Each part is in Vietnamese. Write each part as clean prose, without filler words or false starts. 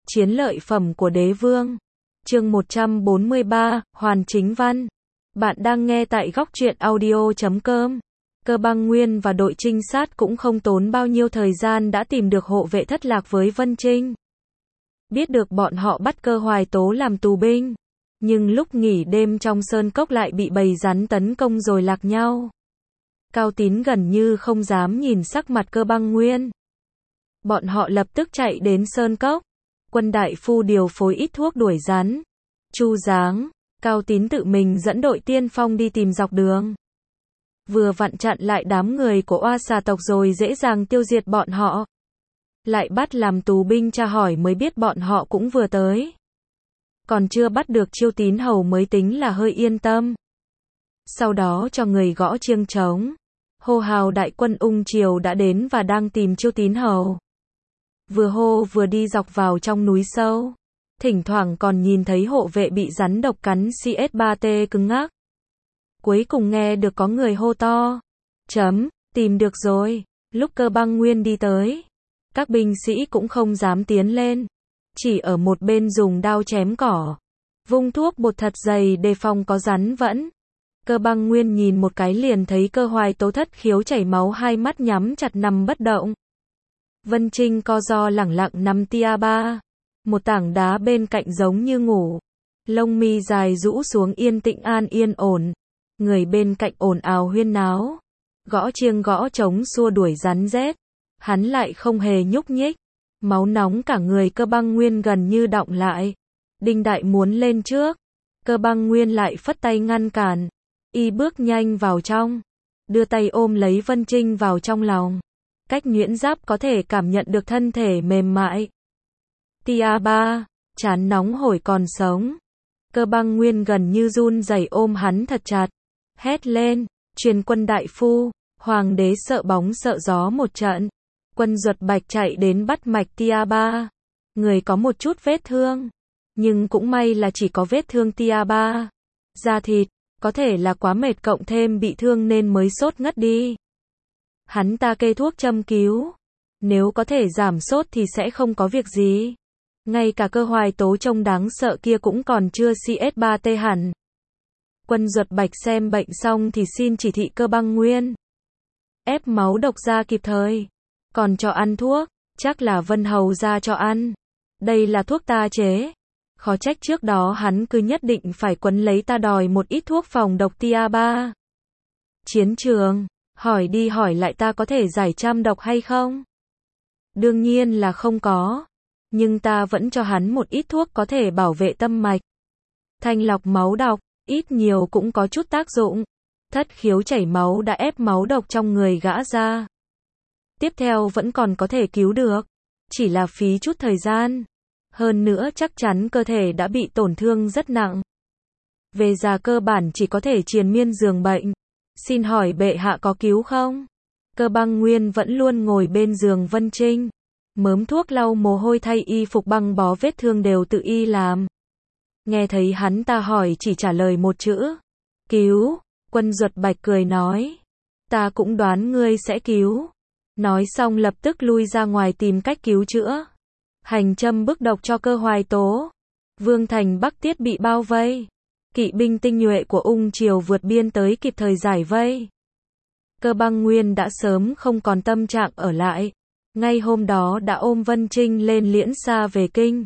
Chiến lợi phẩm của đế vương. Chương 143, Hoàn Chính Văn. Bạn đang nghe tại góc truyện audio.com. Cơ Băng Nguyên và đội trinh sát cũng không tốn bao nhiêu thời gian đã tìm được hộ vệ thất lạc với Vân Trinh. Biết được bọn họ bắt Cơ Hoài Tố làm tù binh, nhưng lúc nghỉ đêm trong sơn cốc lại bị bầy rắn tấn công rồi lạc nhau. Cao Tín gần như không dám nhìn sắc mặt Cơ Băng Nguyên. Bọn họ lập tức chạy đến sơn cốc. Quân đại phu điều phối ít thuốc đuổi rắn. Chu Giáng, Cao Tín tự mình dẫn đội tiên phong đi tìm dọc đường. Vừa vặn chặn lại đám người của Oa Xà tộc rồi dễ dàng tiêu diệt bọn họ. Lại bắt làm tù binh tra hỏi mới biết bọn họ cũng vừa tới. Còn chưa bắt được Chiêu Tín Hầu mới tính là hơi yên tâm. Sau đó cho người gõ chiêng trống. Hô hào đại quân Ung Triều đã đến và đang tìm Chiêu Tín Hầu. Vừa hô vừa đi dọc vào trong núi sâu. Thỉnh thoảng còn nhìn thấy hộ vệ bị rắn độc cắn CS3T cứng ngắc. Cuối cùng nghe được có người hô to. Tìm được rồi. Lúc Cơ Băng Nguyên đi tới, các binh sĩ cũng không dám tiến lên. Chỉ ở một bên dùng đao chém cỏ. Vung thuốc bột thật dày đề phòng có rắn vẫn. Cơ Băng Nguyên nhìn một cái liền thấy Cơ Hoài Tố thất khiếu chảy máu, hai mắt nhắm chặt nằm bất động. Vân Trinh co ro lẳng lặng nằm tia ba. Một tảng đá bên cạnh giống như ngủ. Lông mi dài rũ xuống yên tĩnh an yên ổn. Người bên cạnh ồn ào huyên náo. Gõ chiêng gõ trống xua đuổi rắn rết. Hắn lại không hề nhúc nhích. Máu nóng cả người Cơ Băng Nguyên gần như đọng lại. Đinh Đại muốn lên trước. Cơ Băng Nguyên lại phất tay ngăn cản. Y bước nhanh vào trong. Đưa tay ôm lấy Vân Trinh vào trong lòng. Cách nhuyễn giáp có thể cảm nhận được thân thể mềm mại. Tia ba, trán nóng hổi còn sống. Cơ Băng Nguyên gần như run rẩy ôm hắn thật chặt. Hét lên, truyền quân đại phu. Hoàng đế sợ bóng sợ gió một trận. Quân Duật Bạch chạy đến bắt mạch tia ba. Người có một chút vết thương. Nhưng cũng may là chỉ có vết thương tia ba. Da thịt, có thể là quá mệt cộng thêm bị thương nên mới sốt ngất đi. Hắn ta kê thuốc châm cứu. Nếu có thể giảm sốt thì sẽ không có việc gì. Ngay cả Cơ Hoài Tố trông đáng sợ kia cũng còn chưa CS3T hẳn. Quân Duật Bạch xem bệnh xong thì xin chỉ thị Cơ Băng Nguyên. Ép máu độc ra kịp thời. Còn cho ăn thuốc, chắc là Vân Hầu ra cho ăn. Đây là thuốc ta chế. Khó trách trước đó hắn cứ nhất định phải quấn lấy ta đòi một ít thuốc phòng độc tia ba. Chiến trường, hỏi đi hỏi lại ta có thể giải trăm độc hay không? Đương nhiên là không có. Nhưng ta vẫn cho hắn một ít thuốc có thể bảo vệ tâm mạch. Thanh lọc máu độc, ít nhiều cũng có chút tác dụng. Thất khiếu chảy máu đã ép máu độc trong người gã ra. Tiếp theo vẫn còn có thể cứu được. Chỉ là phí chút thời gian. Hơn nữa chắc chắn cơ thể đã bị tổn thương rất nặng. Về già cơ bản chỉ có thể triền miên giường bệnh. Xin hỏi bệ hạ có cứu không? Cơ Băng Nguyên vẫn luôn ngồi bên giường Vân Trinh. Mớm thuốc lau mồ hôi thay y phục băng bó vết thương đều tự y làm. Nghe thấy hắn ta hỏi chỉ trả lời một chữ. Cứu. Quân Duật Bạch cười nói. Ta cũng đoán ngươi sẽ cứu. Nói xong lập tức lui ra ngoài tìm cách cứu chữa. Hành châm bức độc cho Cơ Hoài Tố. Vương thành Bắc Tiết bị bao vây. Kỵ binh tinh nhuệ của Ung Triều vượt biên tới kịp thời giải vây. Cơ Băng Nguyên đã sớm không còn tâm trạng ở lại. Ngay hôm đó đã ôm Vân Trinh lên Liễn Sa về kinh.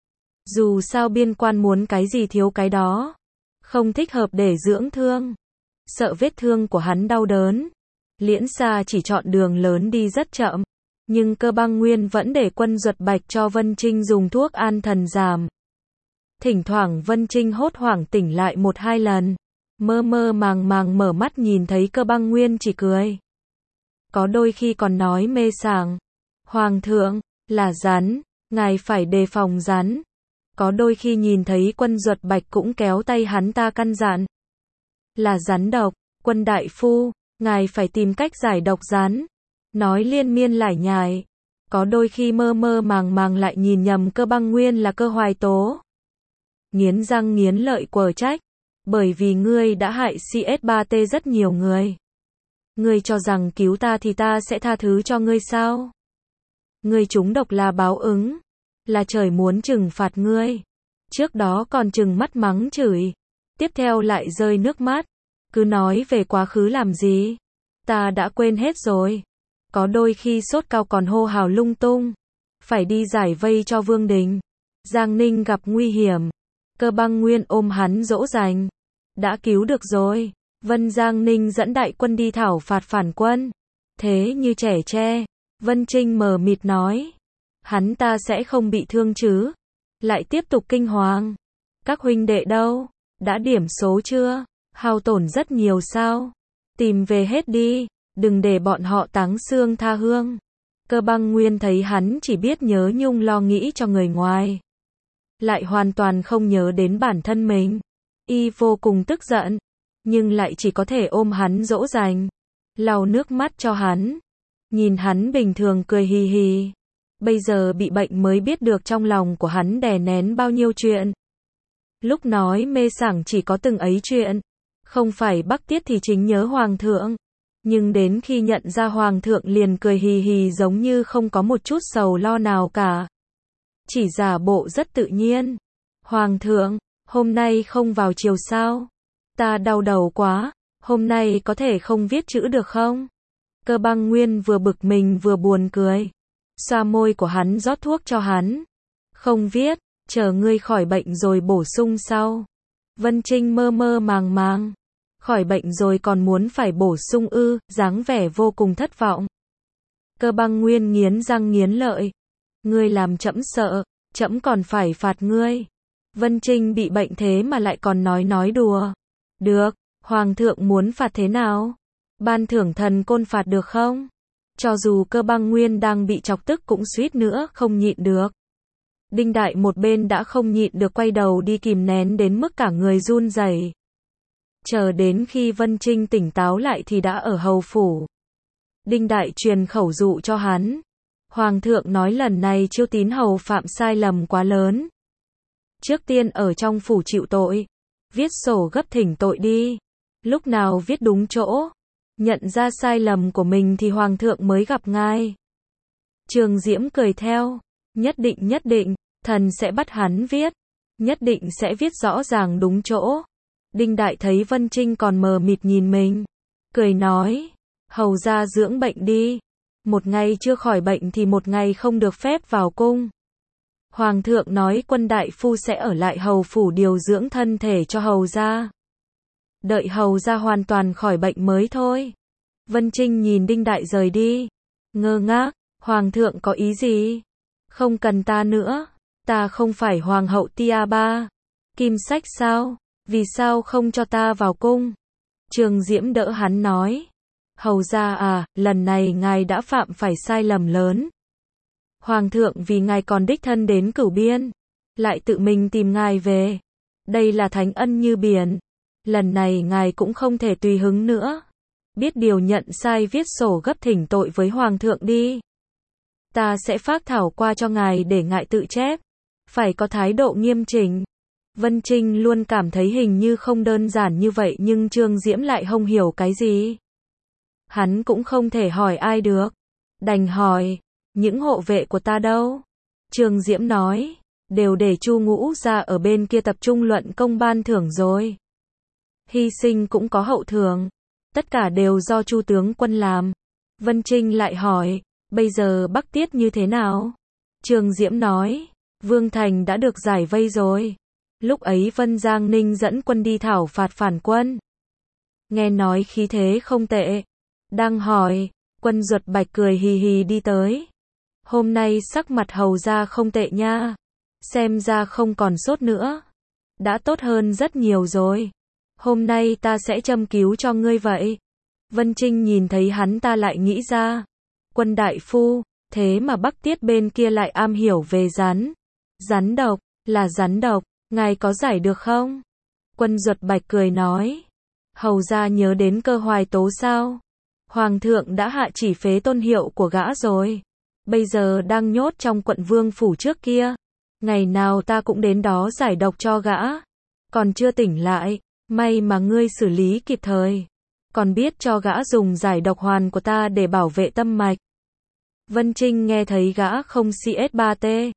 Dù sao biên quan muốn cái gì thiếu cái đó. Không thích hợp để dưỡng thương. Sợ vết thương của hắn đau đớn. Liễn Sa chỉ chọn đường lớn đi rất chậm. Nhưng Cơ Băng Nguyên vẫn để quân Duật Bạch cho Vân Trinh dùng thuốc an thần giảm. Thỉnh thoảng Vân Trinh hốt hoảng tỉnh lại một hai lần. Mơ mơ màng màng mở mắt nhìn thấy Cơ Băng Nguyên chỉ cười. Có đôi khi còn nói mê sảng. Hoàng thượng, là rắn, ngài phải đề phòng rắn. Có đôi khi nhìn thấy quân Duật Bạch cũng kéo tay hắn ta căn dặn. Là rắn độc, quân đại phu, ngài phải tìm cách giải độc rắn. Nói liên miên lải nhải. Có đôi khi mơ mơ màng màng lại nhìn nhầm Cơ Băng Nguyên là Cơ Hoài Tố. Nghiến răng nghiến lợi quở trách. Bởi vì ngươi đã hại CS3T rất nhiều người. Ngươi cho rằng cứu ta thì ta sẽ tha thứ cho ngươi sao? Ngươi trúng độc là báo ứng. là trời muốn trừng phạt ngươi. Trước đó còn trừng mắt mắng chửi, tiếp theo lại rơi nước mắt, cứ nói về quá khứ làm gì? Ta đã quên hết rồi. Có đôi khi sốt cao còn hô hào lung tung, phải đi giải vây cho Vương Đình. Giang Ninh gặp nguy hiểm, Cơ Băng Nguyên ôm hắn dỗ dành, đã cứu được rồi. Vân Giang Ninh dẫn đại quân đi thảo phạt phản quân. Thế như trẻ tre, Vân Trinh mờ mịt nói, hắn ta sẽ không bị thương chứ? Lại tiếp tục kinh hoàng. Các huynh đệ đâu? Đã điểm số chưa? Hao tổn rất nhiều sao? Tìm về hết đi, đừng để bọn họ táng xương tha hương. Cơ Băng Nguyên thấy hắn chỉ biết nhớ nhung lo nghĩ cho người ngoài, lại hoàn toàn không nhớ đến bản thân mình. Y vô cùng tức giận, nhưng lại chỉ có thể ôm hắn dỗ dành, lau nước mắt cho hắn. Nhìn hắn bình thường cười hì hì, bây giờ bị bệnh mới biết được trong lòng của hắn đè nén bao nhiêu chuyện. Lúc nói mê sảng chỉ có từng ấy chuyện, không phải Bắc Tiết thì chính nhớ Hoàng thượng. Nhưng đến khi nhận ra Hoàng thượng liền cười hì hì giống như không có một chút sầu lo nào cả. Chỉ giả bộ rất tự nhiên. Hoàng thượng, hôm nay không vào chiều sao? Ta đau đầu quá, hôm nay có thể không viết chữ được không? Cơ Băng Nguyên vừa bực mình vừa buồn cười. Xoa môi của hắn rót thuốc cho hắn. Không viết, chờ ngươi khỏi bệnh rồi bổ sung sau. Vân Trinh mơ mơ màng màng. Khỏi bệnh rồi còn muốn phải bổ sung ư, dáng vẻ vô cùng thất vọng. Cơ Băng Nguyên nghiến răng nghiến lợi. Ngươi làm trẫm sợ, trẫm còn phải phạt ngươi. Vân Trinh bị bệnh thế mà lại còn nói đùa. Được, Hoàng thượng muốn phạt thế nào? Ban thưởng thần côn phạt được không? Cho dù Cơ Băng Nguyên đang bị chọc tức cũng suýt nữa không nhịn được. Đinh Đại một bên đã không nhịn được quay đầu đi kìm nén đến mức cả người run rẩy. Chờ đến khi Vân Trinh tỉnh táo lại thì đã ở hầu phủ. Đinh Đại truyền khẩu dụ cho hắn. Hoàng thượng nói lần này Chiêu Tín hầu phạm sai lầm quá lớn. Trước tiên ở trong phủ chịu tội, viết sổ gấp thỉnh tội đi. Lúc nào viết đúng chỗ, nhận ra sai lầm của mình thì Hoàng thượng mới gặp ngài. Trường Diễm cười theo, nhất định, thần sẽ bắt hắn viết, nhất định sẽ viết rõ ràng đúng chỗ. Đinh Đại thấy Vân Trinh còn mờ mịt nhìn mình, cười nói, hầu ra dưỡng bệnh đi, một ngày chưa khỏi bệnh thì một ngày không được phép vào cung. Hoàng thượng nói Quân đại phu sẽ ở lại hầu phủ điều dưỡng thân thể cho hầu ra. Đợi hầu ra hoàn toàn khỏi bệnh mới thôi. Vân Trinh nhìn Đinh Đại rời đi, ngơ ngác, Hoàng thượng có ý gì? Không cần ta nữa, ta không phải Hoàng hậu Tia Ba. Kim Sách sao? Vì sao không cho ta vào cung? Trường Diễm đỡ hắn nói, hầu ra à, lần này ngài đã phạm phải sai lầm lớn. Hoàng thượng vì ngài còn đích thân đến Cửu Biên, lại tự mình tìm ngài về. Đây là thánh ân như biển. Lần này ngài cũng không thể tùy hứng nữa. Biết điều nhận sai viết sổ gấp thỉnh tội với Hoàng thượng đi. Ta sẽ phác thảo qua cho ngài để ngài tự chép. Phải có thái độ nghiêm chỉnh. Vân Trinh luôn cảm thấy hình như không đơn giản như vậy nhưng Trương Diễm lại không hiểu cái gì. Hắn cũng không thể hỏi ai được. Đành hỏi, những hộ vệ của ta đâu? Trương Diễm nói, đều để Chu Ngũ ra ở bên kia tập trung luận công ban thưởng rồi. Hy sinh cũng có hậu thưởng. Tất cả đều do Chu tướng quân làm. Vân Trinh lại hỏi, bây giờ Bắc Tiết như thế nào? Trương Diễm nói, Vương Thành đã được giải vây rồi. Lúc ấy Vân Giang Ninh dẫn quân đi thảo phạt phản quân. Nghe nói khí thế không tệ. Đang hỏi, Quân Duật Bạch cười hì hì đi tới. Hôm nay sắc mặt hầu ra không tệ nha. Xem ra không còn sốt nữa. Đã tốt hơn rất nhiều rồi. Hôm nay ta sẽ châm cứu cho ngươi vậy. Vân Trinh nhìn thấy hắn ta lại nghĩ ra. Quân đại phu, thế mà Bắc Tiết bên kia lại am hiểu về rắn. Rắn độc, là rắn độc, ngài có giải được không? Quân Duật Bạch cười nói. Hầu ra nhớ đến Cơ Hoài Tố sao? Hoàng thượng đã hạ chỉ phế tôn hiệu của gã rồi. Bây giờ đang nhốt trong quận Vương phủ trước kia. Ngày nào ta cũng đến đó giải độc cho gã. Còn chưa tỉnh lại, may mà ngươi xử lý kịp thời. Còn biết cho gã dùng giải độc hoàn của ta để bảo vệ tâm mạch. Vân Trinh nghe thấy gã không CS3T.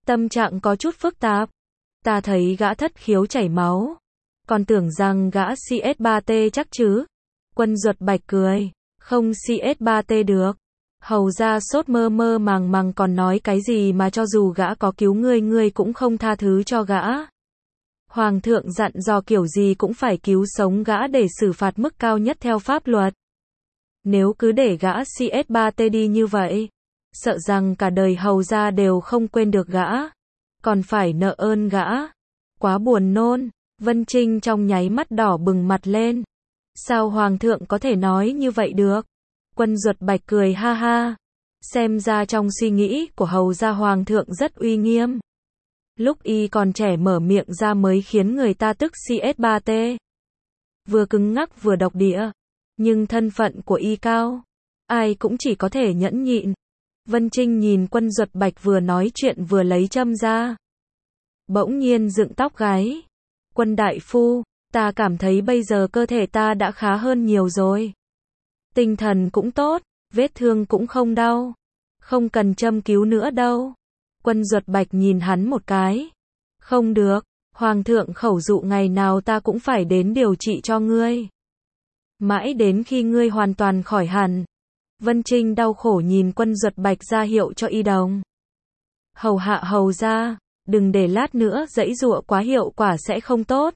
Tâm trạng có chút phức tạp. Ta thấy gã thất khiếu chảy máu. Còn tưởng rằng gã CS3T chắc chứ. Quân Duật Bạch cười. Không CS3T được. Hầu ra sốt mơ mơ màng màng còn nói cái gì mà cho dù gã có cứu ngươi cũng không tha thứ cho gã. Hoàng thượng dặn dò kiểu gì cũng phải cứu sống gã để xử phạt mức cao nhất theo pháp luật. Nếu cứ để gã CS3T đi như vậy, sợ rằng cả đời hầu ra đều không quên được gã. Còn phải nợ ơn gã. Quá buồn nôn. Vân Trinh trong nháy mắt đỏ bừng mặt lên. Sao Hoàng thượng có thể nói như vậy được? Quân Duật Bạch cười ha ha. Xem ra trong suy nghĩ của hầu gia Hoàng thượng rất uy nghiêm. Lúc y còn trẻ mở miệng ra mới khiến người ta tức CS3T. Vừa cứng ngắc vừa độc địa. Nhưng thân phận của y cao. Ai cũng chỉ có thể nhẫn nhịn. Vân Trinh nhìn Quân Duật Bạch vừa nói chuyện vừa lấy châm ra. Bỗng nhiên dựng tóc gáy. Quân đại phu, ta cảm thấy bây giờ cơ thể ta đã khá hơn nhiều rồi. Tinh thần cũng tốt, vết thương cũng không đau. Không cần châm cứu nữa đâu. Quân Duật Bạch nhìn hắn một cái. Không được, Hoàng thượng khẩu dụ ngày nào ta cũng phải đến điều trị cho ngươi. Mãi đến khi ngươi hoàn toàn khỏi hẳn. Vân Trinh đau khổ nhìn Quân Duật Bạch ra hiệu cho y đồng. Hầu hạ hầu ra, đừng để lát nữa giãy giụa quá hiệu quả sẽ không tốt.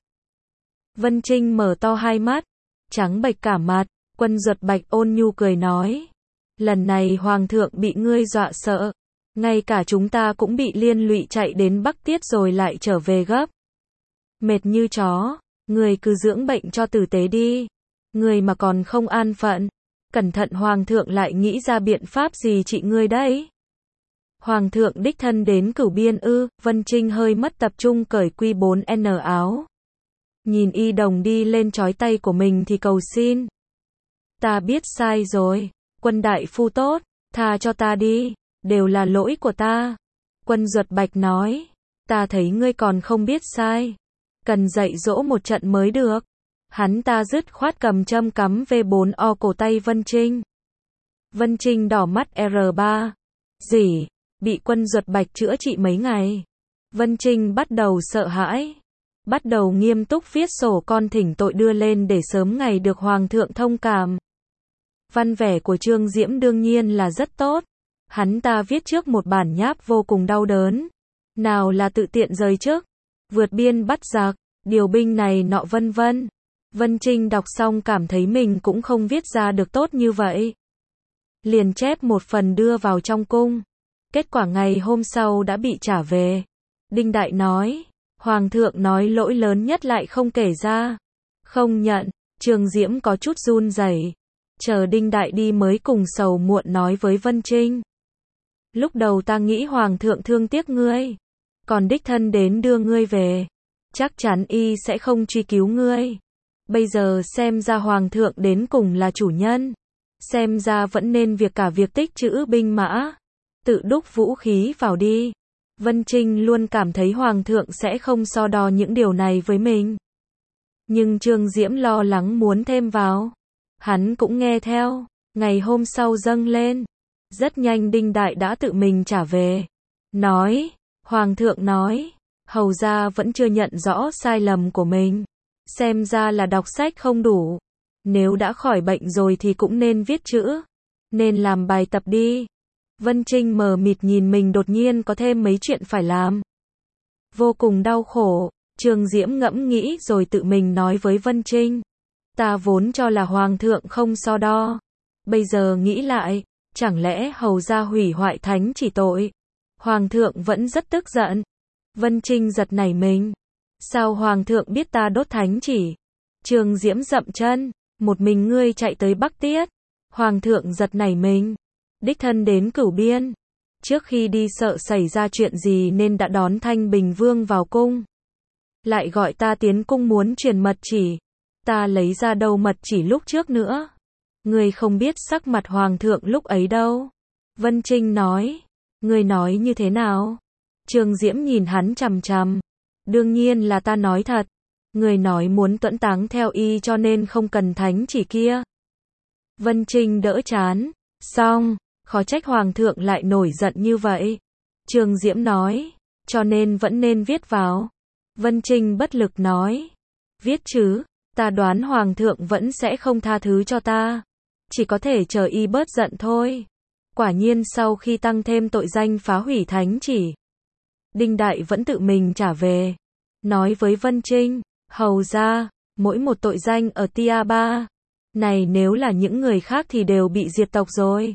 Vân Trinh mở to hai mắt, trắng bệch cả mặt. Quân Duật Bạch ôn nhu cười nói. Lần này Hoàng thượng bị ngươi dọa sợ. Ngay cả chúng ta cũng bị liên lụy chạy đến Bắc Tiết rồi lại trở về gấp. Mệt như chó, ngươi cứ dưỡng bệnh cho tử tế đi. Ngươi mà còn không an phận, cẩn thận Hoàng thượng lại nghĩ ra biện pháp gì trị ngươi đấy. Hoàng thượng đích thân đến Cửu Biên ư? Vân Trinh hơi mất tập trung cởi Q4N áo. Nhìn y đồng đi lên chói tay của mình thì cầu xin. Ta biết sai rồi, Quân đại phu tốt, tha cho ta đi, đều là lỗi của ta. Quân Duật Bạch nói, ta thấy ngươi còn không biết sai, cần dạy dỗ một trận mới được. Hắn ta dứt khoát cầm châm cắm V4O cổ tay Vân Trinh. Vân Trinh đỏ mắt R3. Gì? Bị Quân Duật Bạch chữa trị mấy ngày. Vân Trinh bắt đầu sợ hãi. Bắt đầu nghiêm túc viết sổ con thỉnh tội đưa lên để sớm ngày được Hoàng thượng thông cảm. Văn vẻ của Trương Diễm đương nhiên là rất tốt. Hắn ta viết trước một bản nháp vô cùng đau đớn. Nào là tự tiện rời chức, vượt biên bắt giặc, điều binh này nọ vân vân. Vân Trinh đọc xong cảm thấy mình cũng không viết ra được tốt như vậy. Liền chép một phần đưa vào trong cung. Kết quả ngày hôm sau đã bị trả về. Đinh Đại nói, Hoàng thượng nói lỗi lớn nhất lại không kể ra. Không nhận, Trương Diễm có chút run rẩy. Chờ Đinh Đại đi mới cùng sầu muộn nói với Vân Trinh. Lúc đầu ta nghĩ Hoàng thượng thương tiếc ngươi, còn đích thân đến đưa ngươi về. Chắc chắn y sẽ không truy cứu ngươi. Bây giờ xem ra Hoàng thượng đến cùng là chủ nhân. Xem ra vẫn nên cả việc tích trữ binh mã. Tự đúc vũ khí vào đi. Vân Trinh luôn cảm thấy Hoàng thượng sẽ không so đo những điều này với mình. Nhưng Trương Diễm lo lắng muốn thêm vào. Hắn cũng nghe theo. Ngày hôm sau dâng lên. Rất nhanh Đinh Đại đã tự mình trả về. Nói, Hoàng thượng nói, hầu ra vẫn chưa nhận rõ sai lầm của mình. Xem ra là đọc sách không đủ. Nếu đã khỏi bệnh rồi thì cũng nên viết chữ. Nên làm bài tập đi. Vân Trinh mờ mịt nhìn mình đột nhiên có thêm mấy chuyện phải làm. Vô cùng đau khổ. Trương Diễm ngẫm nghĩ rồi tự mình nói với Vân Trinh. Ta vốn cho là Hoàng thượng không so đo. Bây giờ nghĩ lại, chẳng lẽ hầu ra hủy hoại thánh chỉ tội. Hoàng thượng vẫn rất tức giận. Vân Trinh giật nảy mình. Sao Hoàng thượng biết ta đốt thánh chỉ? Trương Diễm dậm chân. Một mình ngươi chạy tới Bắc Tiết. Hoàng thượng giật nảy mình. Đích thân đến Cửu Biên. Trước khi đi sợ xảy ra chuyện gì nên đã đón Thanh Bình Vương vào cung. Lại gọi ta tiến cung muốn truyền mật chỉ. Ta lấy ra đâu mật chỉ lúc trước nữa. Ngươi không biết sắc mặt Hoàng thượng lúc ấy đâu. Vân Trinh nói. Ngươi nói như thế nào? Trương Diễm nhìn hắn chằm chằm. Đương nhiên là ta nói thật. Ngươi nói muốn tuẫn táng theo y cho nên không cần thánh chỉ kia. Vân Trinh đỡ chán. Xong, khó trách Hoàng thượng lại nổi giận như vậy. Trương Diễm nói. cho nên vẫn nên viết vào. Vân Trinh bất lực nói. Viết chứ, ta đoán Hoàng thượng vẫn sẽ không tha thứ cho ta. Chỉ có thể chờ y bớt giận thôi. Quả nhiên sau khi tăng thêm tội danh phá hủy thánh chỉ, Đinh Đại vẫn tự mình trả về. Nói với Vân Trinh, hầu ra, mỗi một tội danh ở Tia 3 này nếu là những người khác thì đều bị diệt tộc rồi.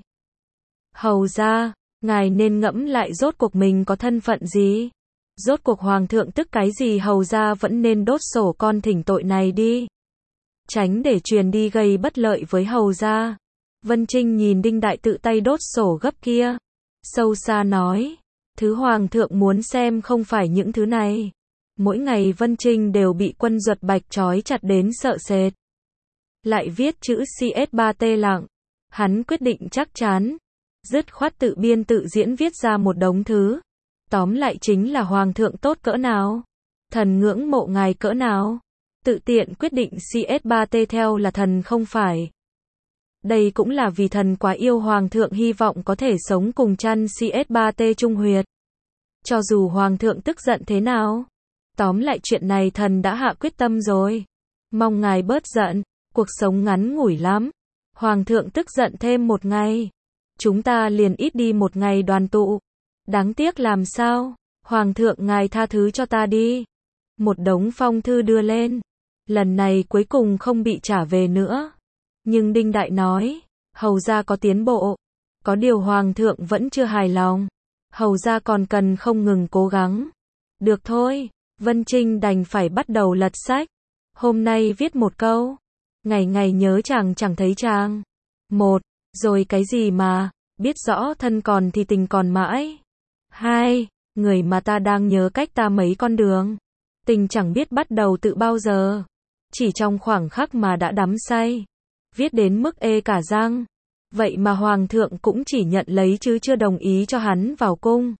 Hầu ra, ngài nên ngẫm lại rốt cuộc mình có thân phận gì. Rốt cuộc Hoàng thượng tức cái gì, hầu ra vẫn nên đốt sổ con thỉnh tội này đi. Tránh để truyền đi gây bất lợi với hầu ra. Vân Trinh nhìn Đinh Đại tự tay đốt sổ gấp kia. Sâu xa nói. Thứ Hoàng thượng muốn xem không phải những thứ này. Mỗi ngày Vân Trinh đều bị quân Duật Bạch trói chặt đến sợ sệt. Lại viết chữ CS3T lặng. Hắn quyết định chắc chắn. Dứt khoát tự biên tự diễn viết ra một đống thứ. Tóm lại chính là Hoàng thượng tốt cỡ nào. Thần ngưỡng mộ ngài cỡ nào. Tự tiện quyết định CS3T theo là thần không phải. Đây cũng là vì thần quá yêu Hoàng thượng, hy vọng có thể sống cùng chăn CS3T trung huyệt. Cho dù Hoàng thượng tức giận thế nào. Tóm lại chuyện này thần đã hạ quyết tâm rồi. Mong ngài bớt giận, cuộc sống ngắn ngủi lắm. Hoàng thượng tức giận thêm một ngày. Chúng ta liền ít đi một ngày đoàn tụ. Đáng tiếc làm sao, Hoàng thượng ngài tha thứ cho ta đi. Một đống phong thư đưa lên. Lần này cuối cùng không bị trả về nữa. Nhưng Đinh Đại nói, hầu ra có tiến bộ. Có điều Hoàng thượng vẫn chưa hài lòng. Hầu ra còn cần không ngừng cố gắng. Được thôi, Vân Trinh đành phải bắt đầu lật sách. Hôm nay viết một câu. Ngày ngày nhớ chàng chẳng thấy chàng. Một, rồi cái gì mà, biết rõ thân còn thì tình còn mãi. 2. Người mà ta đang nhớ cách ta mấy con đường. Tình chẳng biết bắt đầu từ bao giờ. Chỉ trong khoảng khắc mà đã đắm say. Viết đến mức ê cả răng. Vậy mà Hoàng thượng cũng chỉ nhận lấy chứ chưa đồng ý cho hắn vào cung.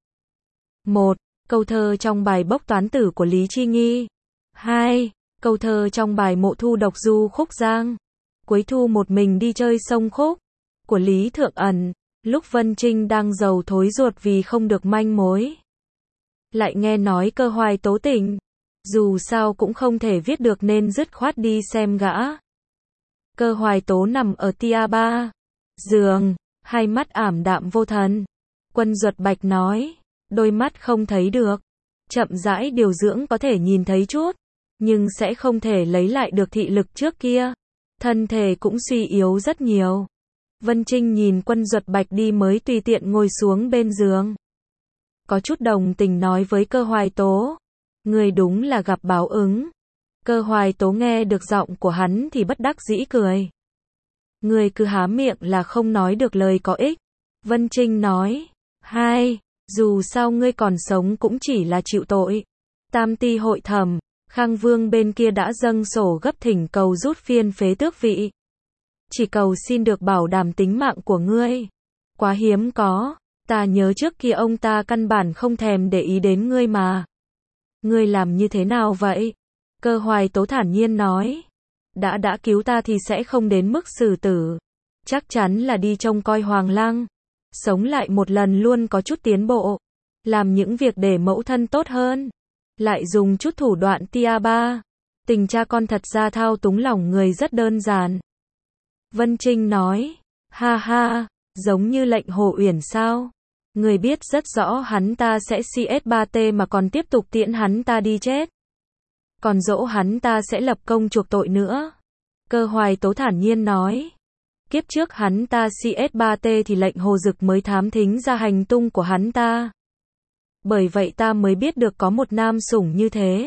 1. Câu thơ trong bài Bốc Toán Tử của Lý Chi Nghi. 2. Câu thơ trong bài Mộ Thu Độc Du Khúc Giang. Cuối thu một mình đi chơi sông Khúc của Lý Thượng Ẩn. Lúc Vân Trinh đang rầu thối ruột vì không được manh mối. Lại nghe nói Cơ Hoài tố tình. Dù sao cũng không thể viết được nên dứt khoát đi xem gã. Cơ Hoài tố nằm ở Tia 3 giường, hai mắt ảm đạm vô thần. Quân Duật Bạch nói, đôi mắt không thấy được. Chậm rãi điều dưỡng có thể nhìn thấy chút, nhưng sẽ không thể lấy lại được thị lực trước kia. Thân thể cũng suy yếu rất nhiều. Vân Trinh nhìn Quân Duật Bạch đi mới tùy tiện ngồi xuống bên giường. Có chút đồng tình nói với Cơ Hoài tố. Người đúng là gặp báo ứng. Cơ Hoài tố nghe được giọng của hắn thì bất đắc dĩ cười. Người cứ há miệng là không nói được lời có ích. Vân Trinh nói. 2. Dù sao ngươi còn sống cũng chỉ là chịu tội. Tam ti hội thẩm, Khang Vương bên kia đã dâng sổ gấp thỉnh cầu rút phiên phế tước vị. Chỉ cầu xin được bảo đảm tính mạng của ngươi. Quá hiếm có. Ta nhớ trước kia ông ta căn bản không thèm để ý đến ngươi mà. Ngươi làm như thế nào vậy? Cơ Hoài tố thản nhiên nói. Đã cứu ta thì sẽ không đến mức xử tử. Chắc chắn là đi trông coi Hoàng Lăng. Sống lại một lần luôn có chút tiến bộ. Làm những việc để mẫu thân tốt hơn. Lại dùng chút thủ đoạn Tia 3. Tình cha con thật ra thao túng lòng người rất đơn giản. Vân Trinh nói. Ha ha, giống như lệnh Hồ Uyển sao? Người biết rất rõ hắn ta sẽ CS3T mà còn tiếp tục tiễn hắn ta đi chết. Còn dỗ hắn ta sẽ lập công chuộc tội nữa. Cơ Hoài tố thản nhiên nói. Kiếp trước hắn ta CS3T thì lệnh Hồ Dực mới thám thính ra hành tung của hắn ta. Bởi vậy ta mới biết được có một nam sủng như thế.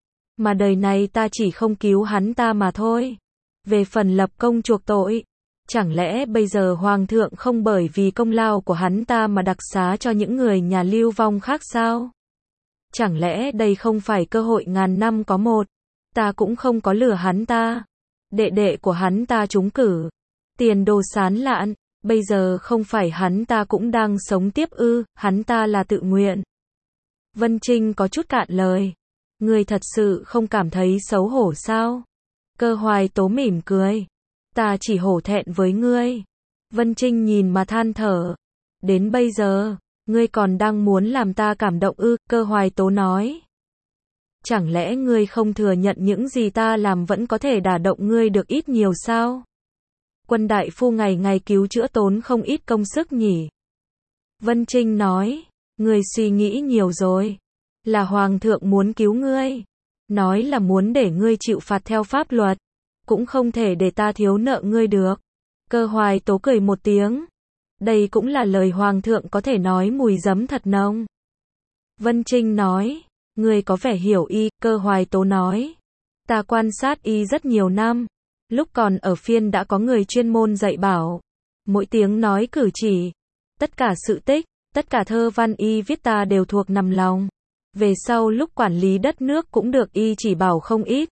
Mà đời này ta chỉ không cứu hắn ta mà thôi. Về phần lập công chuộc tội, chẳng lẽ bây giờ Hoàng thượng không bởi vì công lao của hắn ta mà đặc xá cho những người nhà lưu vong khác sao? Chẳng lẽ đây không phải cơ hội ngàn năm có một? Ta cũng không có lừa hắn ta. Đệ đệ của hắn ta trúng cử. Tiền đồ sán lạn. Bây giờ không phải hắn ta cũng đang sống tiếp ư? Hắn ta là tự nguyện. Vân Trinh có chút cạn lời. Ngươi thật sự không cảm thấy xấu hổ sao? Cơ Hoài tố mỉm cười. Ta chỉ hổ thẹn với ngươi. Vân Trinh nhìn mà than thở. Đến bây giờ, Ngươi còn đang muốn làm ta cảm động ư? Cơ Hoài Tố nói. Chẳng lẽ ngươi không thừa nhận những gì ta làm vẫn có thể đả động ngươi được ít nhiều sao? Quân đại phu ngày ngày cứu chữa tốn không ít công sức nhỉ? Vân Trinh nói, ngươi suy nghĩ nhiều rồi. Là hoàng thượng muốn cứu ngươi. Nói là muốn để ngươi chịu phạt theo pháp luật. Cũng không thể để ta thiếu nợ ngươi được. Cơ Hoài Tố cười một tiếng. Đây cũng là lời hoàng thượng có thể nói mùi giấm thật nồng. Vân Trinh nói, ngươi có vẻ hiểu y. Cơ Hoài Tố nói, ta quan sát y rất nhiều năm. Lúc còn ở Phiên đã có người chuyên môn dạy bảo. Mỗi tiếng nói cử chỉ, tất cả sự tích, tất cả thơ văn y viết ta đều thuộc nằm lòng. Về sau lúc quản lý đất nước cũng được y chỉ bảo không ít.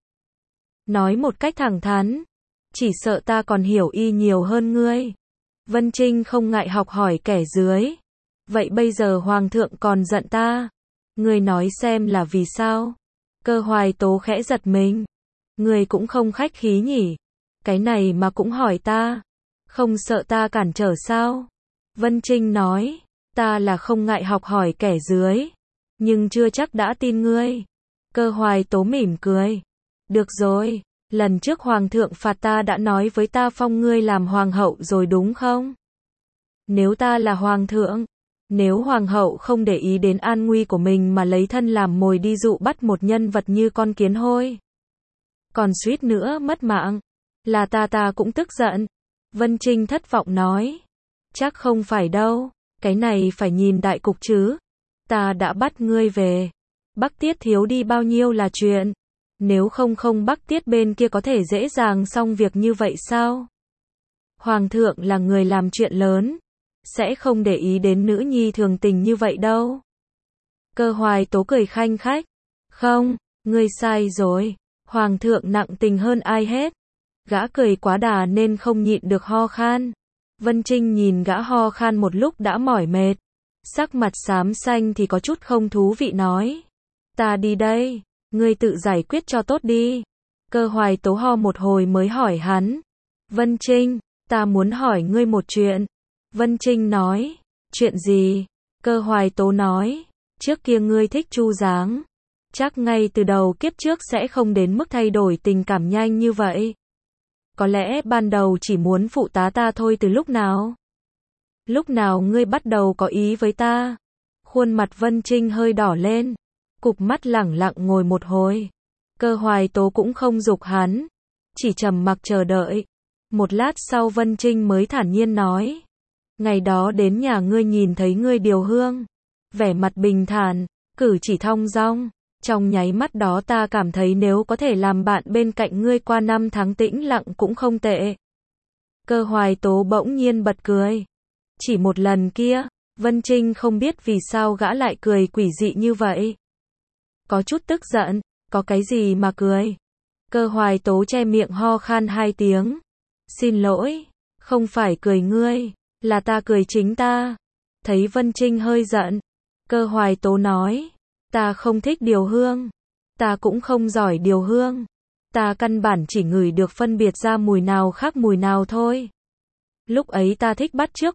Nói một cách thẳng thắn, chỉ sợ ta còn hiểu y nhiều hơn ngươi. Vân Trinh không ngại học hỏi kẻ dưới. Vậy bây giờ hoàng thượng còn giận ta. Ngươi nói xem là vì sao? Cơ Hoài Tố khẽ giật mình. Ngươi cũng không khách khí nhỉ? Cái này mà cũng hỏi ta. Không sợ ta cản trở sao? Vân Trinh nói, ta là không ngại học hỏi kẻ dưới. Nhưng chưa chắc đã tin ngươi. Cơ Hoài Tố mỉm cười. Được rồi, lần trước hoàng thượng phạt ta đã nói với ta phong ngươi làm hoàng hậu rồi đúng không? Nếu ta là hoàng thượng, nếu hoàng hậu không để ý đến an nguy của mình mà lấy thân làm mồi đi dụ bắt một nhân vật như con kiến hôi, còn suýt nữa mất mạng, là ta cũng tức giận. Vân Trinh thất vọng nói, chắc không phải đâu, cái này phải nhìn đại cục chứ. Ta đã bắt ngươi về, Bắc Tiết thiếu đi bao nhiêu là chuyện. Nếu không Bắc Tiết bên kia có thể dễ dàng xong việc như vậy sao? Hoàng thượng là người làm chuyện lớn, sẽ không để ý đến nữ nhi thường tình như vậy đâu. Cơ Hoài Tố cười khanh khách. Không, ngươi sai rồi. Hoàng thượng nặng tình hơn ai hết. Gã cười quá đà nên không nhịn được ho khan. Vân Trinh nhìn gã ho khan một lúc đã mỏi mệt. Sắc mặt xám xanh thì có chút không thú vị nói. Ta đi đây, ngươi tự giải quyết cho tốt đi. Cơ Hoài Tố ho một hồi mới hỏi hắn. Vân Trinh, ta muốn hỏi ngươi một chuyện. Vân Trinh nói, chuyện gì? Cơ Hoài Tố nói, trước kia ngươi thích Chu Giáng. Chắc ngay từ đầu kiếp trước sẽ không đến mức thay đổi tình cảm nhanh như vậy. Có lẽ ban đầu chỉ muốn phụ tá ta thôi từ lúc nào? Lúc nào ngươi bắt đầu có ý với ta? Khuôn mặt Vân Trinh hơi đỏ lên, cụp mắt lẳng lặng ngồi một hồi. Cơ Hoài Tố cũng không giục hắn, chỉ trầm mặc chờ đợi. Một lát sau Vân Trinh mới thản nhiên nói, ngày đó đến nhà ngươi nhìn thấy ngươi điều hương, vẻ mặt bình thản, cử chỉ thong dong. Trong nháy mắt đó ta cảm thấy nếu có thể làm bạn bên cạnh ngươi qua năm tháng tĩnh lặng cũng không tệ. Cơ Hoài Tố bỗng nhiên bật cười. Chỉ một lần kia, Vân Trinh không biết vì sao gã lại cười quỷ dị như vậy. Có chút tức giận, có cái gì mà cười? Cơ Hoài Tố che miệng ho khan 2 tiếng. Xin lỗi, không phải cười ngươi, là ta cười chính ta. Thấy Vân Trinh hơi giận, Cơ Hoài Tố nói, ta không thích điều hương, ta cũng không giỏi điều hương, ta căn bản chỉ ngửi được phân biệt ra mùi nào khác mùi nào thôi. Lúc ấy ta thích bắt chước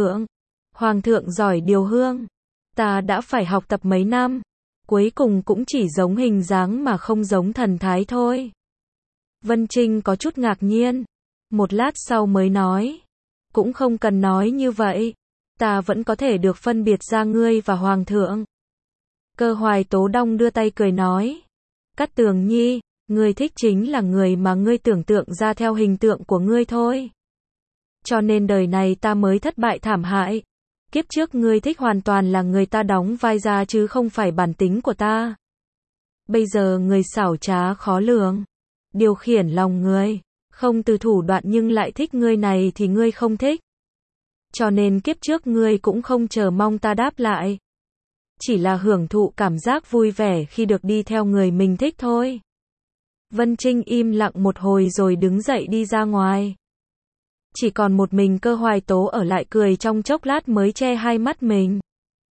hoàng thượng giỏi điều hương, ta đã phải học tập mấy năm, cuối cùng cũng chỉ giống hình dáng mà không giống thần thái thôi. Vân Trinh có chút ngạc nhiên, một lát sau mới nói, cũng không cần nói như vậy, ta vẫn có thể được phân biệt ra ngươi và hoàng thượng. Cơ Hoài Tố đong đưa tay cười nói, Cát Tường Nhi, ngươi thích chính là người mà ngươi tưởng tượng ra theo hình tượng của ngươi thôi. Cho nên đời này ta mới thất bại thảm hại. Kiếp trước ngươi thích hoàn toàn là người ta đóng vai ra chứ không phải bản tính của ta. Bây giờ ngươi xảo trá khó lường, điều khiển lòng ngươi, không từ thủ đoạn nhưng lại thích ngươi này thì ngươi không thích. Cho nên kiếp trước ngươi cũng không chờ mong ta đáp lại. Chỉ là hưởng thụ cảm giác vui vẻ khi được đi theo người mình thích thôi. Vân Trinh im lặng một hồi rồi đứng dậy đi ra ngoài. Chỉ còn một mình Cơ Hoài Tố ở lại cười trong chốc lát mới che hai mắt mình.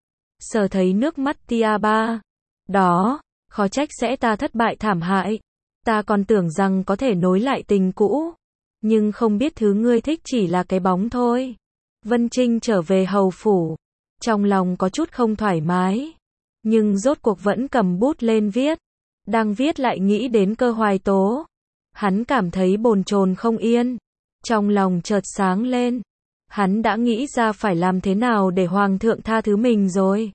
Sờ thấy nước mắt tia ba. Đó, khó trách sẽ ta thất bại thảm hại. Ta còn tưởng rằng có thể nối lại tình cũ. Nhưng không biết thứ ngươi thích chỉ là cái bóng thôi. Vân Trinh trở về hầu phủ. Trong lòng có chút không thoải mái, nhưng rốt cuộc vẫn cầm bút lên viết. Đang viết lại nghĩ đến Cơ Hoài Tố. Hắn cảm thấy bồn chồn không yên. Trong lòng chợt sáng lên. Hắn đã nghĩ ra phải làm thế nào để Hoàng thượng tha thứ mình rồi.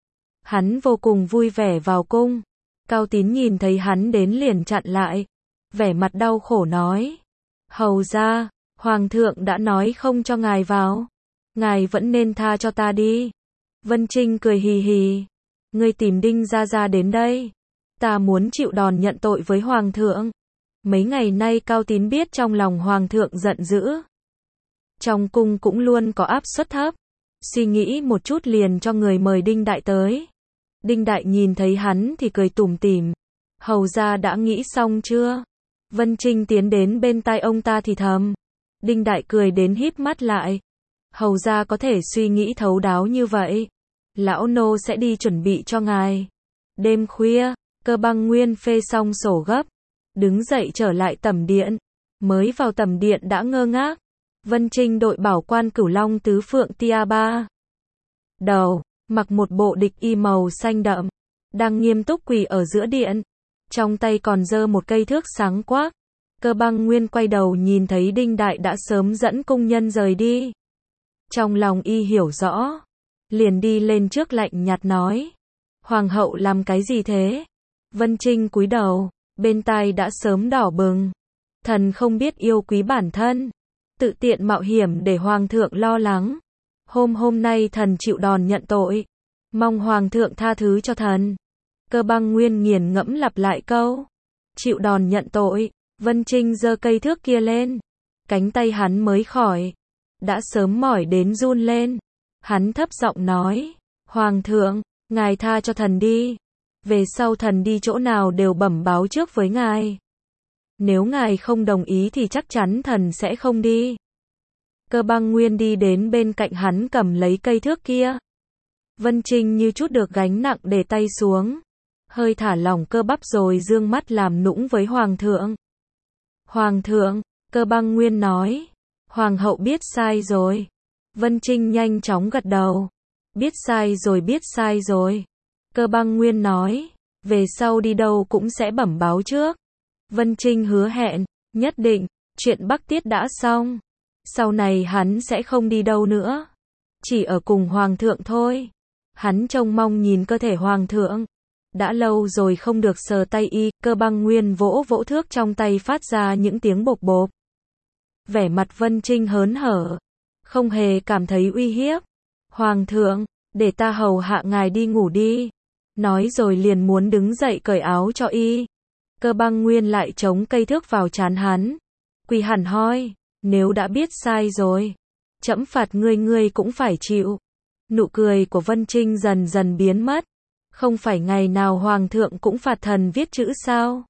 Hắn vô cùng vui vẻ vào cung. Cao Tín nhìn thấy hắn đến liền chặn lại. Vẻ mặt đau khổ nói. Hầu ra, Hoàng thượng đã nói không cho ngài vào. Ngài vẫn nên tha cho ta đi. Vân Trinh cười hì hì. Ngươi tìm Đinh Gia Gia đến đây. Ta muốn chịu đòn nhận tội với Hoàng thượng. Mấy ngày nay Cao Tín biết trong lòng Hoàng thượng giận dữ. Trong cung cũng luôn có áp suất thấp. Suy nghĩ một chút liền cho người mời Đinh Đại tới. Đinh Đại nhìn thấy hắn thì cười tủm tỉm. Hầu ra đã nghĩ xong chưa? Vân Trinh tiến đến bên tai ông ta thì thầm. Đinh Đại cười đến híp mắt lại. Hầu ra có thể suy nghĩ thấu đáo như vậy. Lão nô sẽ đi chuẩn bị cho ngài. Đêm khuya, Cơ Băng Nguyên phê xong sổ gấp. Đứng dậy trở lại tẩm điện. Mới vào tẩm điện đã ngơ ngác. Vân Trinh đội bảo quan Cửu Long Tứ Phượng Tia Ba. Đầu, mặc một bộ địch y màu xanh đậm. Đang nghiêm túc quỳ ở giữa điện. Trong tay còn giơ một cây thước sáng quắc. Cơ Băng Nguyên quay đầu nhìn thấy Đinh Đại đã sớm dẫn cung nhân rời đi. Trong lòng y hiểu rõ. Liền đi lên trước lạnh nhạt nói. Hoàng hậu làm cái gì thế? Vân Trinh cúi đầu. Bên tai đã sớm đỏ bừng. Thần không biết yêu quý bản thân. Tự tiện mạo hiểm để Hoàng thượng lo lắng. Hôm nay thần chịu đòn nhận tội. Mong Hoàng thượng tha thứ cho thần. Cơ Băng Nguyên nghiền ngẫm lặp lại câu. Chịu đòn nhận tội. Vân Trinh giơ cây thước kia lên. Cánh tay hắn mới khỏi. Đã sớm mỏi đến run lên. Hắn thấp giọng nói. Hoàng thượng, ngài tha cho thần đi. Về sau thần đi chỗ nào đều bẩm báo trước với ngài. Nếu ngài không đồng ý thì chắc chắn thần sẽ không đi. Cơ Băng Nguyên đi đến bên cạnh hắn cầm lấy cây thước kia. Vân Trinh như chút được gánh nặng để tay xuống. Hơi thả lỏng cơ bắp rồi dương mắt làm nũng với Hoàng thượng. Hoàng thượng, Cơ Băng Nguyên nói. Hoàng hậu biết sai rồi. Vân Trinh nhanh chóng gật đầu. Biết sai rồi, biết sai rồi. Cơ Băng Nguyên nói. Về sau đi đâu cũng sẽ bẩm báo trước. Vân Trinh hứa hẹn, nhất định, chuyện Bắc Tiết đã xong. Sau này hắn sẽ không đi đâu nữa. Chỉ ở cùng Hoàng thượng thôi. Hắn trông mong nhìn cơ thể Hoàng thượng. Đã lâu rồi không được sờ tay y. Cơ Băng Nguyên vỗ vỗ thước trong tay phát ra những tiếng bộp bộp. Vẻ mặt Vân Trinh hớn hở. Không hề cảm thấy uy hiếp. Hoàng thượng, để ta hầu hạ ngài đi ngủ đi. Nói rồi liền muốn đứng dậy cởi áo cho y. Cơ Băng Nguyên lại chống cây thước vào trán hắn. Quỳ hẳn hoi. Nếu đã biết sai rồi. Trẫm phạt ngươi cũng phải chịu. Nụ cười của Vân Trinh dần dần biến mất. Không phải ngày nào Hoàng thượng cũng phạt thần viết chữ sao?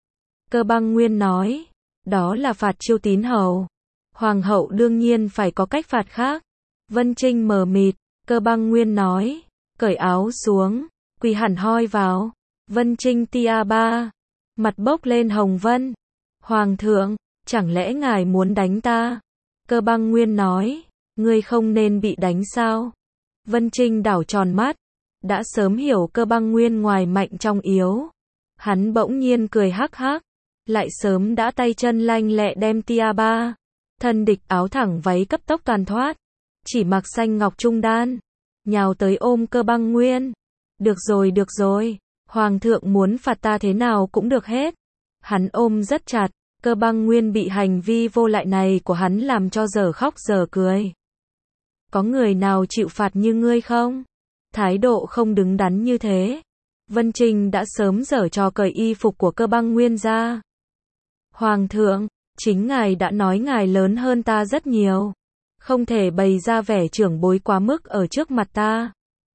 Cơ Băng Nguyên nói. Đó là phạt Chiêu Tín hầu. Hoàng hậu đương nhiên phải có cách phạt khác. Vân Trinh mờ mịt. Cơ Băng Nguyên nói. Cởi áo xuống. Quỳ hẳn hoi vào. Vân Trinh Tia Ba. Mặt bốc lên hồng vân. Hoàng thượng, chẳng lẽ ngài muốn đánh ta? Cơ Băng Nguyên nói. Ngươi không nên bị đánh sao? Vân Trinh đảo tròn mắt. Đã sớm hiểu Cơ Băng Nguyên ngoài mạnh trong yếu. Hắn bỗng nhiên cười hắc hắc. Lại sớm đã tay chân lanh lẹ đem Tia Ba. Thân địch áo thẳng váy cấp tốc toàn thoát. Chỉ mặc xanh ngọc trung đan. Nhào tới ôm Cơ Băng Nguyên. Được rồi. Hoàng thượng muốn phạt ta thế nào cũng được hết. Hắn ôm rất chặt. Cơ Băng Nguyên bị hành vi vô lại này của hắn làm cho giờ khóc giờ cười. Có người nào chịu phạt như ngươi không? Thái độ không đứng đắn như thế. Vân Trinh đã sớm giở trò cởi y phục của Cơ Băng Nguyên ra. Hoàng thượng, chính ngài đã nói ngài lớn hơn ta rất nhiều. Không thể bày ra vẻ trưởng bối quá mức ở trước mặt ta.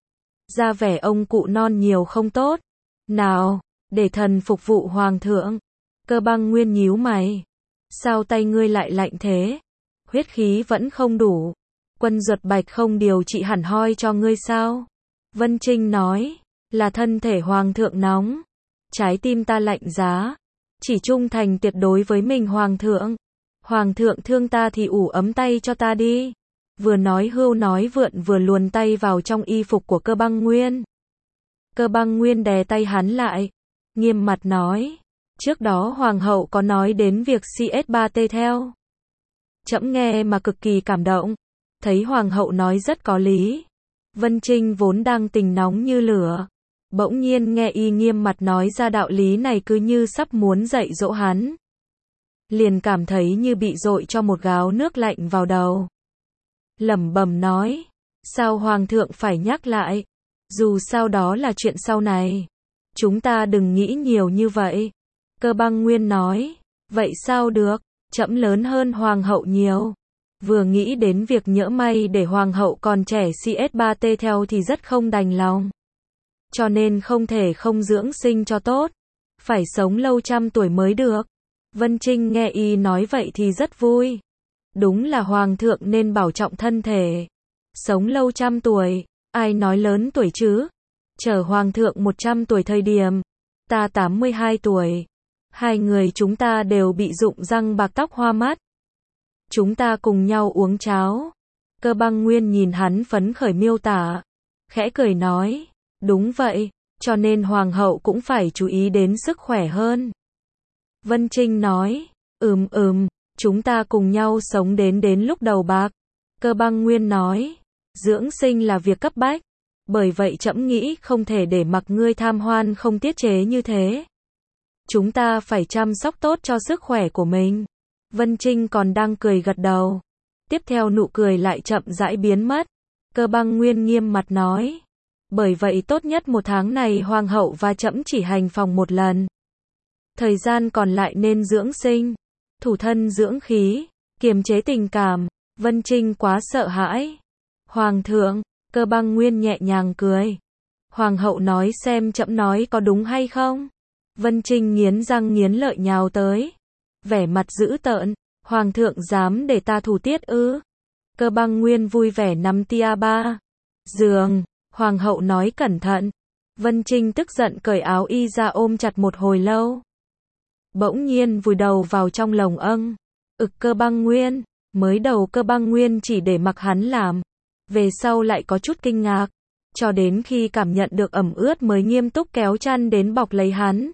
Ra vẻ ông cụ non nhiều không tốt. Nào, để thần phục vụ Hoàng thượng. Cơ Băng Nguyên nhíu mày. Sao tay ngươi lại lạnh thế? Huyết khí vẫn không đủ. Quân Duật Bạch không điều trị hẳn hoi cho ngươi sao? Vân Trinh nói. Là thân thể Hoàng thượng nóng. Trái tim ta lạnh giá. Chỉ trung thành tuyệt đối với mình Hoàng thượng. Hoàng thượng thương ta thì ủ ấm tay cho ta đi. Vừa nói hưu nói vượn vừa luồn tay vào trong y phục của Cơ Băng Nguyên. Cơ Băng Nguyên đè tay hắn lại, nghiêm mặt nói, trước đó hoàng hậu có nói đến việc CS3T theo. Trẫm nghe mà cực kỳ cảm động, thấy hoàng hậu nói rất có lý. Vân Trinh vốn đang tình nóng như lửa, bỗng nhiên nghe y nghiêm mặt nói ra đạo lý này cứ như sắp muốn dạy dỗ hắn. Liền cảm thấy như bị dội cho một gáo nước lạnh vào đầu. Lẩm bẩm nói, sao hoàng thượng phải nhắc lại, dù sao đó là chuyện sau này. Chúng ta đừng nghĩ nhiều như vậy. Cơ Băng Nguyên nói, vậy sao được, trẫm lớn hơn hoàng hậu nhiều. Vừa nghĩ đến việc nhỡ may để hoàng hậu còn trẻ CS3T theo thì rất không đành lòng. Cho nên không thể không dưỡng sinh cho tốt, phải sống lâu trăm tuổi mới được. Vân Trinh nghe y nói vậy thì rất vui. Đúng là hoàng thượng nên bảo trọng thân thể. Sống lâu trăm tuổi, ai nói lớn tuổi chứ? Chờ hoàng thượng 100 tuổi thời điểm, ta 82 tuổi. Hai người chúng ta đều bị rụng răng bạc tóc hoa mắt. Chúng ta cùng nhau uống cháo. Cơ Băng Nguyên nhìn hắn phấn khởi miêu tả, khẽ cười nói, đúng vậy, cho nên hoàng hậu cũng phải chú ý đến sức khỏe hơn. Vân Trinh nói, chúng ta cùng nhau sống đến lúc đầu bạc. Cơ Băng Nguyên nói, dưỡng sinh là việc cấp bách, bởi vậy trẫm nghĩ không thể để mặc ngươi tham hoan không tiết chế như thế. Chúng ta phải chăm sóc tốt cho sức khỏe của mình. Vân Trinh còn đang cười gật đầu. Tiếp theo nụ cười lại chậm rãi biến mất. Cơ Băng Nguyên nghiêm mặt nói, bởi vậy tốt nhất 1 tháng này hoàng hậu và trẫm chỉ hành phòng 1 lần. Thời gian còn lại nên dưỡng sinh, thủ thân dưỡng khí, kiềm chế tình cảm. Vân Trinh quá sợ hãi. Hoàng thượng, Cơ Băng Nguyên nhẹ nhàng cười. Hoàng hậu nói xem trẫm nói có đúng hay không? Vân Trinh nghiến răng nghiến lợi nhào tới, vẻ mặt dữ tợn, hoàng thượng dám để ta thủ tiết ư? Cơ Băng Nguyên vui vẻ nắm tia ba giường, hoàng hậu nói cẩn thận. Vân Trinh tức giận cởi áo y ra ôm chặt một hồi lâu. Bỗng nhiên vùi đầu vào trong lồng âng. Cơ Băng Nguyên, mới đầu Cơ Băng Nguyên chỉ để mặc hắn làm, về sau lại có chút kinh ngạc, cho đến khi cảm nhận được ẩm ướt mới nghiêm túc kéo chăn đến bọc lấy hắn.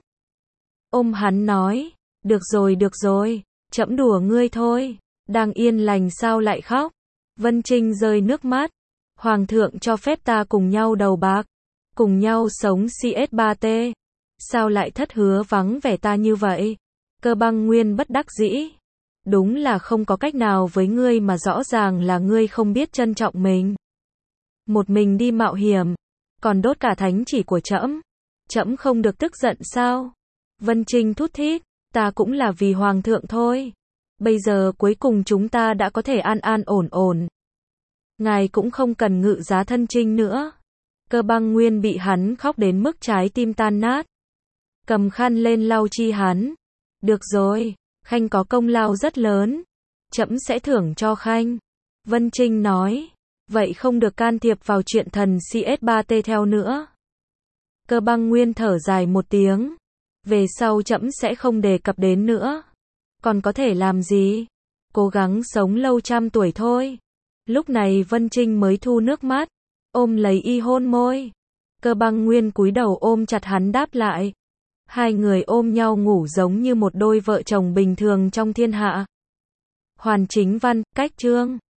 Ôm hắn nói, được rồi, trẫm đùa ngươi thôi, đang yên lành sao lại khóc? Vân Trinh rơi nước mắt, hoàng thượng cho phép ta cùng nhau đầu bạc, cùng nhau sống CS3T, sao lại thất hứa vắng vẻ ta như vậy? Cơ Băng Nguyên bất đắc dĩ, đúng là không có cách nào với ngươi mà rõ ràng là ngươi không biết trân trọng mình. Một mình đi mạo hiểm, còn đốt cả thánh chỉ của trẫm, trẫm không được tức giận sao? Vân Trinh thút thít, ta cũng là vì hoàng thượng thôi. Bây giờ cuối cùng chúng ta đã có thể an ổn. Ngài cũng không cần ngự giá thân Trinh nữa. Cơ Băng Nguyên bị hắn khóc đến mức trái tim tan nát. Cầm khăn lên lau chi hắn. Được rồi, Khanh có công lao rất lớn, trẫm sẽ thưởng cho Khanh. Vân Trinh nói, vậy không được can thiệp vào chuyện thần CS3T theo nữa. Cơ Băng Nguyên thở dài một tiếng. Về sau trẫm sẽ không đề cập đến nữa. Còn có thể làm gì? Cố gắng sống lâu trăm tuổi thôi. Lúc này Vân Trinh mới thu nước mắt, ôm lấy y hôn môi. Cơ Băng Nguyên cúi đầu ôm chặt hắn đáp lại. Hai người ôm nhau ngủ giống như một đôi vợ chồng bình thường trong thiên hạ. Hoàn Chính Văn, cách chương